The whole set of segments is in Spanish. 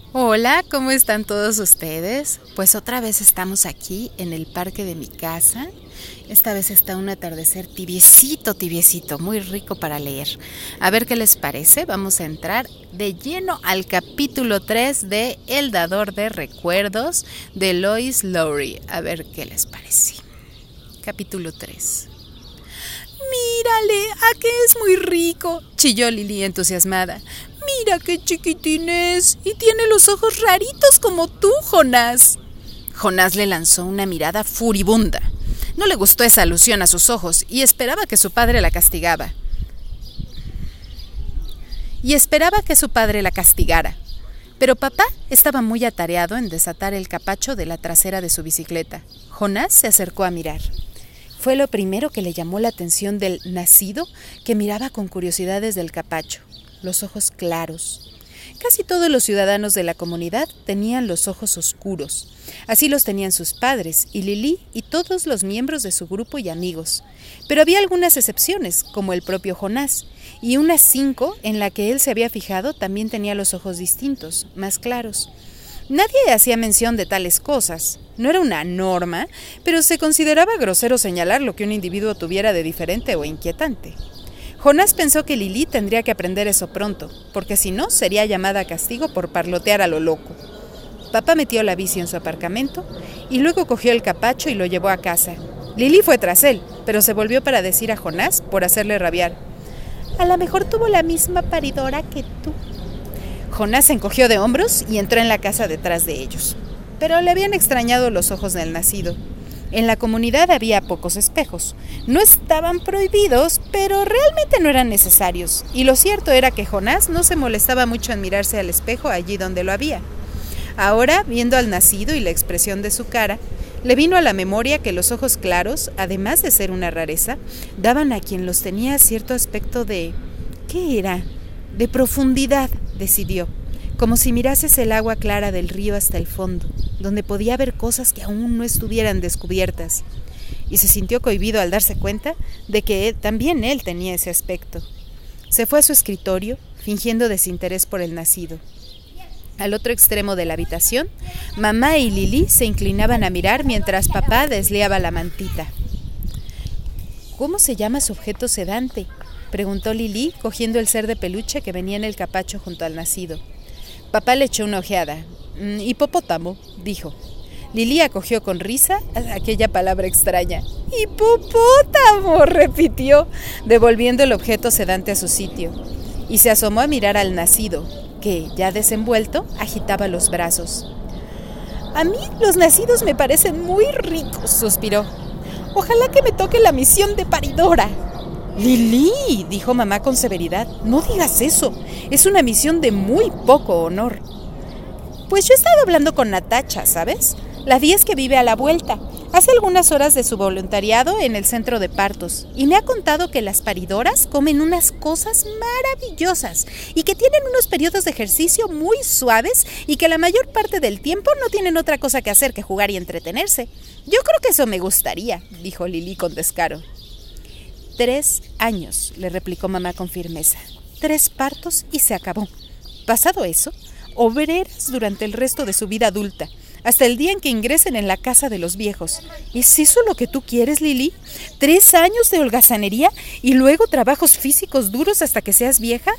Hola, ¿cómo están todos ustedes? Pues otra vez estamos aquí en el parque de mi casa. Esta vez está un atardecer tibiecito, muy rico para leer. A ver qué les parece, vamos a entrar de lleno al capítulo 3 de El dador de recuerdos de Lois Lowry. A ver qué les parece. Capítulo 3. ¡Mírale! ¡Ah, que es muy rico!, chilló Lily entusiasmada. ¡Mira qué chiquitín es! Y tiene los ojos raritos como tú, Jonás. Jonás le lanzó una mirada furibunda. No le gustó esa alusión a sus ojos y esperaba que su padre la castigara. Pero papá estaba muy atareado en desatar el capacho de la trasera de su bicicleta. Jonás se acercó a mirar. Fue lo primero que le llamó la atención del nacido, que miraba con curiosidad desde el capacho. Los ojos claros. Casi todos los ciudadanos de la comunidad tenían los ojos oscuros. Así los tenían sus padres y Lily y todos los miembros de su grupo y amigos. Pero había algunas excepciones, como el propio Jonás, y unas 5 en la que él se había fijado también tenía los ojos distintos, más claros. Nadie hacía mención de tales cosas. No era una norma, pero se consideraba grosero señalar lo que un individuo tuviera de diferente o inquietante. Jonás pensó que Lily tendría que aprender eso pronto, porque si no, sería llamada a castigo por parlotear a lo loco. Papá metió la bici en su aparcamiento y luego cogió el capacho y lo llevó a casa. Lily fue tras él, pero se volvió para decir a Jonás por hacerle rabiar: «A lo mejor tuvo la misma paridora que tú». Jonás se encogió de hombros y entró en la casa detrás de ellos. Pero le habían extrañado los ojos del nacido. En la comunidad había pocos espejos. No estaban prohibidos, pero realmente no eran necesarios. Y lo cierto era que Jonás no se molestaba mucho en mirarse al espejo allí donde lo había. Ahora, viendo al nacido y la expresión de su cara, le vino a la memoria que los ojos claros, además de ser una rareza, daban a quien los tenía cierto aspecto de... ¿qué era? De profundidad, decidió, como si mirases el agua clara del río hasta el fondo, donde podía ver cosas que aún no estuvieran descubiertas. Y se sintió cohibido al darse cuenta de que también él tenía ese aspecto. Se fue a su escritorio, fingiendo desinterés por el nacido. Al otro extremo de la habitación, mamá y Lily se inclinaban a mirar mientras papá desliaba la mantita. ¿Cómo se llama su objeto sedante?, preguntó Lily, cogiendo el ser de peluche que venía en el capacho junto al nacido. Papá le echó una ojeada. «Hipopótamo», dijo. Lily acogió con risa aquella palabra extraña. «¡Hipopótamo!», repitió, devolviendo el objeto sedante a su sitio. Y se asomó a mirar al nacido, que, ya desenvuelto, agitaba los brazos. «A mí los nacidos me parecen muy ricos», suspiró. «Ojalá que me toque la misión de paridora». «Lily», dijo mamá con severidad, «no digas eso. Es una misión de muy poco honor». «Pues yo he estado hablando con Natacha, ¿sabes? La 10 que vive a la vuelta. Hace algunas horas de su voluntariado en el centro de partos. Y me ha contado que las paridoras comen unas cosas maravillosas y que tienen unos periodos de ejercicio muy suaves y que la mayor parte del tiempo no tienen otra cosa que hacer que jugar y entretenerse. Yo creo que eso me gustaría», dijo Lily con descaro. 3 años, le replicó mamá con firmeza. 3 partos y se acabó. Pasado eso, obreras durante el resto de su vida adulta, hasta el día en que ingresen en la casa de los viejos. ¿Es eso lo que tú quieres, Lily? ¿3 años de holgazanería y luego trabajos físicos duros hasta que seas vieja?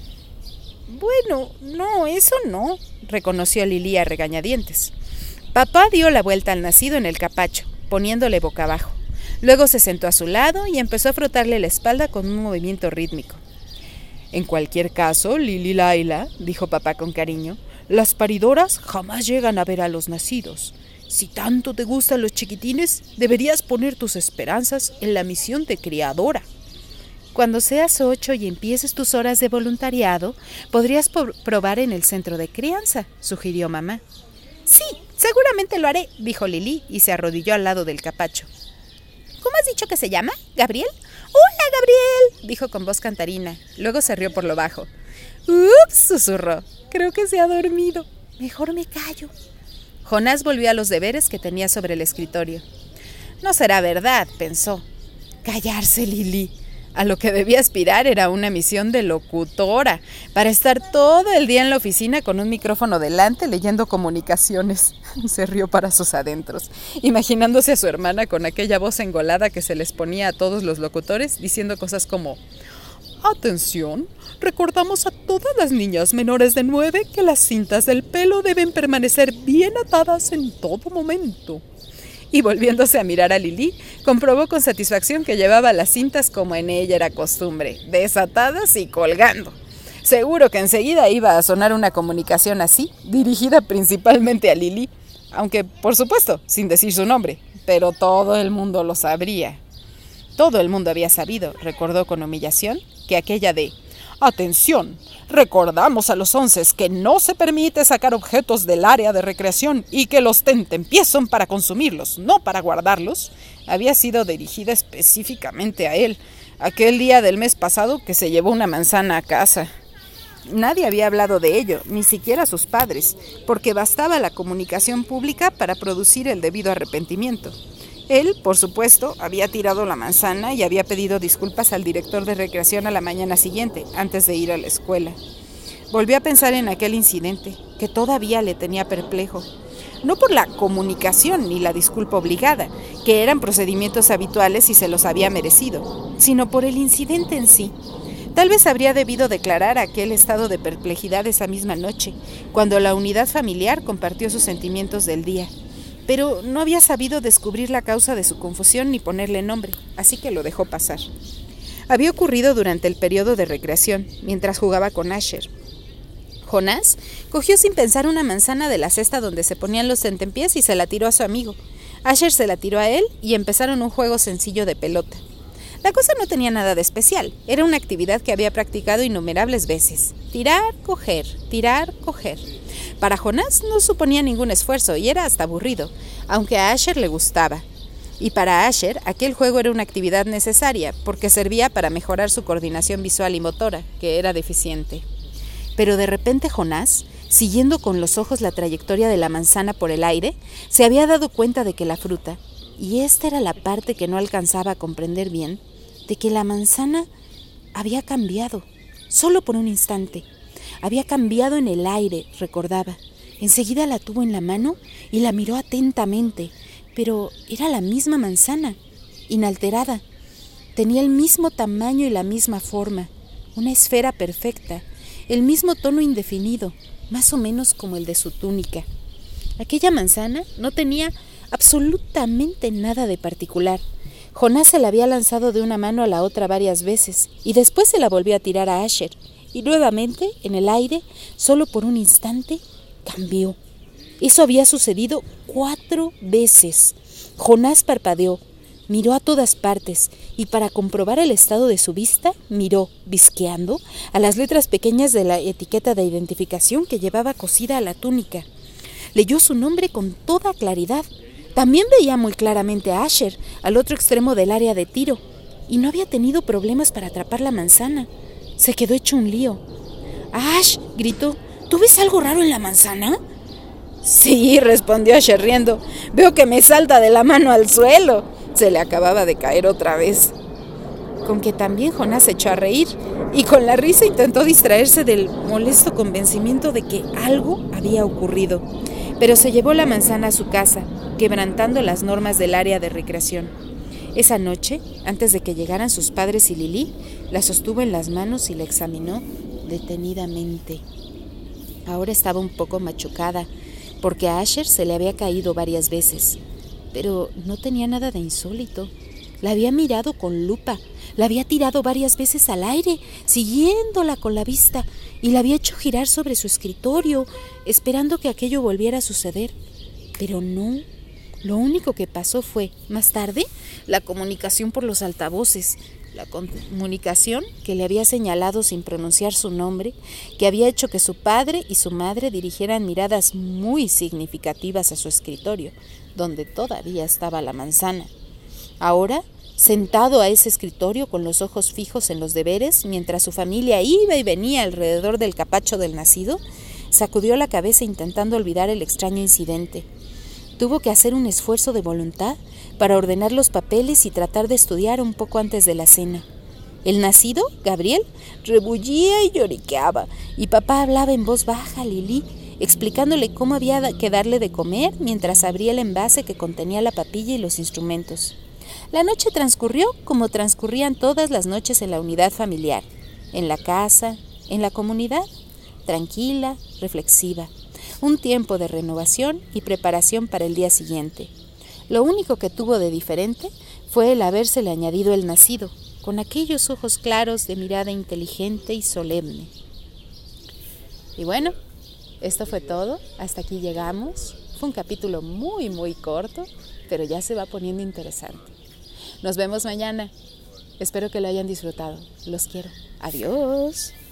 Bueno, no, eso no, reconoció Lily a regañadientes. Papá dio la vuelta al nacido en el capacho, poniéndole boca abajo. Luego se sentó a su lado y empezó a frotarle la espalda con un movimiento rítmico. «En cualquier caso, Lily Laila», dijo papá con cariño, «las paridoras jamás llegan a ver a los nacidos. Si tanto te gustan los chiquitines, deberías poner tus esperanzas en la misión de criadora. Cuando seas 8 y empieces tus horas de voluntariado, podrías probar en el centro de crianza», sugirió mamá. «Sí, seguramente lo haré», dijo Lily y se arrodilló al lado del capacho. «¿Cómo has dicho que se llama? ¿Gabriel?» «¡Hola, Gabriel!», dijo con voz cantarina. Luego se rió por lo bajo. «¡Ups!», susurró. «Creo que se ha dormido. Mejor me callo». Jonás volvió a los deberes que tenía sobre el escritorio. «No será verdad», pensó. «Callarse, Lily. A lo que debía aspirar era una misión de locutora, para estar todo el día en la oficina con un micrófono delante leyendo comunicaciones. Se rió para sus adentros, imaginándose a su hermana con aquella voz engolada que se les ponía a todos los locutores, diciendo cosas como: «Atención, recordamos a todas las niñas menores de 9 que las cintas del pelo deben permanecer bien atadas en todo momento». Y volviéndose a mirar a Lili, comprobó con satisfacción que llevaba las cintas como en ella era costumbre, desatadas y colgando. Seguro que enseguida iba a sonar una comunicación así, dirigida principalmente a Lili, aunque, por supuesto, sin decir su nombre, pero todo el mundo lo sabría. Todo el mundo había sabido, recordó con humillación, que aquella de «Atención, recordamos a los 11 que no se permite sacar objetos del área de recreación y que los tentempiés son para consumirlos, no para guardarlos», había sido dirigida específicamente a él, aquel día del mes pasado que se llevó una manzana a casa. Nadie había hablado de ello, ni siquiera sus padres, porque bastaba la comunicación pública para producir el debido arrepentimiento. Él, por supuesto, había tirado la manzana y había pedido disculpas al director de recreación a la mañana siguiente, antes de ir a la escuela. Volvió a pensar en aquel incidente, que todavía le tenía perplejo. No por la comunicación ni la disculpa obligada, que eran procedimientos habituales y se los había merecido, sino por el incidente en sí. Tal vez habría debido declarar aquel estado de perplejidad esa misma noche, cuando la unidad familiar compartió sus sentimientos del día. Pero no había sabido descubrir la causa de su confusión ni ponerle nombre, así que lo dejó pasar. Había ocurrido durante el periodo de recreación, mientras jugaba con Asher. Jonás cogió sin pensar una manzana de la cesta donde se ponían los tentempiés y se la tiró a su amigo. Asher se la tiró a él y empezaron un juego sencillo de pelota. La cosa no tenía nada de especial, era una actividad que había practicado innumerables veces. Tirar, coger, tirar, coger. Para Jonás no suponía ningún esfuerzo y era hasta aburrido, aunque a Asher le gustaba. Y para Asher aquel juego era una actividad necesaria porque servía para mejorar su coordinación visual y motora, que era deficiente. Pero de repente Jonás, siguiendo con los ojos la trayectoria de la manzana por el aire, se había dado cuenta de que la fruta, y esta era la parte que no alcanzaba a comprender bien, de que la manzana había cambiado, solo por un instante. Había cambiado en el aire, recordaba. Enseguida la tuvo en la mano y la miró atentamente, pero era la misma manzana, inalterada. Tenía el mismo tamaño y la misma forma, una esfera perfecta, el mismo tono indefinido, más o menos como el de su túnica. Aquella manzana no tenía absolutamente nada de particular. Jonás se la había lanzado de una mano a la otra varias veces y después se la volvió a tirar a Asher. Y nuevamente, en el aire, solo por un instante, cambió. Eso había sucedido 4 veces. Jonás parpadeó, miró a todas partes y para comprobar el estado de su vista, miró, bizqueando, a las letras pequeñas de la etiqueta de identificación que llevaba cosida a la túnica. Leyó su nombre con toda claridad. También veía muy claramente a Asher, al otro extremo del área de tiro, y no había tenido problemas para atrapar la manzana. Se quedó hecho un lío. «Ash», gritó, «¿tú ves algo raro en la manzana?» «Sí», respondió Asher riendo, «veo que me salta de la mano al suelo». Se le acababa de caer otra vez. Con que también Jonás se echó a reír, y con la risa intentó distraerse del molesto convencimiento de que algo había ocurrido. Pero se llevó la manzana a su casa, quebrantando las normas del área de recreación. Esa noche, antes de que llegaran sus padres y Lili, la sostuvo en las manos y la examinó detenidamente. Ahora estaba un poco machucada, porque a Asher se le había caído varias veces, pero no tenía nada de insólito. La había mirado con lupa, la había tirado varias veces al aire, siguiéndola con la vista, y la había hecho girar sobre su escritorio, esperando que aquello volviera a suceder. Pero no. Lo único que pasó fue, más tarde, la comunicación por los altavoces, la comunicación que le había señalado sin pronunciar su nombre, que había hecho que su padre y su madre dirigieran miradas muy significativas a su escritorio, donde todavía estaba la manzana. Ahora, sentado a ese escritorio con los ojos fijos en los deberes, mientras su familia iba y venía alrededor del capacho del nacido, sacudió la cabeza intentando olvidar el extraño incidente. Tuvo que hacer un esfuerzo de voluntad para ordenar los papeles y tratar de estudiar un poco antes de la cena. El nacido, Gabriel, rebullía y lloriqueaba, y papá hablaba en voz baja a Lili, explicándole cómo había que darle de comer mientras abría el envase que contenía la papilla y los instrumentos. La noche transcurrió como transcurrían todas las noches en la unidad familiar, en la casa, en la comunidad, tranquila, reflexiva. Un tiempo de renovación y preparación para el día siguiente. Lo único que tuvo de diferente fue el habérsele añadido el nacido, con aquellos ojos claros de mirada inteligente y solemne. Y bueno, esto fue todo. Hasta aquí llegamos. Fue un capítulo muy, muy corto, pero ya se va poniendo interesante. Nos vemos mañana. Espero que lo hayan disfrutado. Los quiero. Adiós.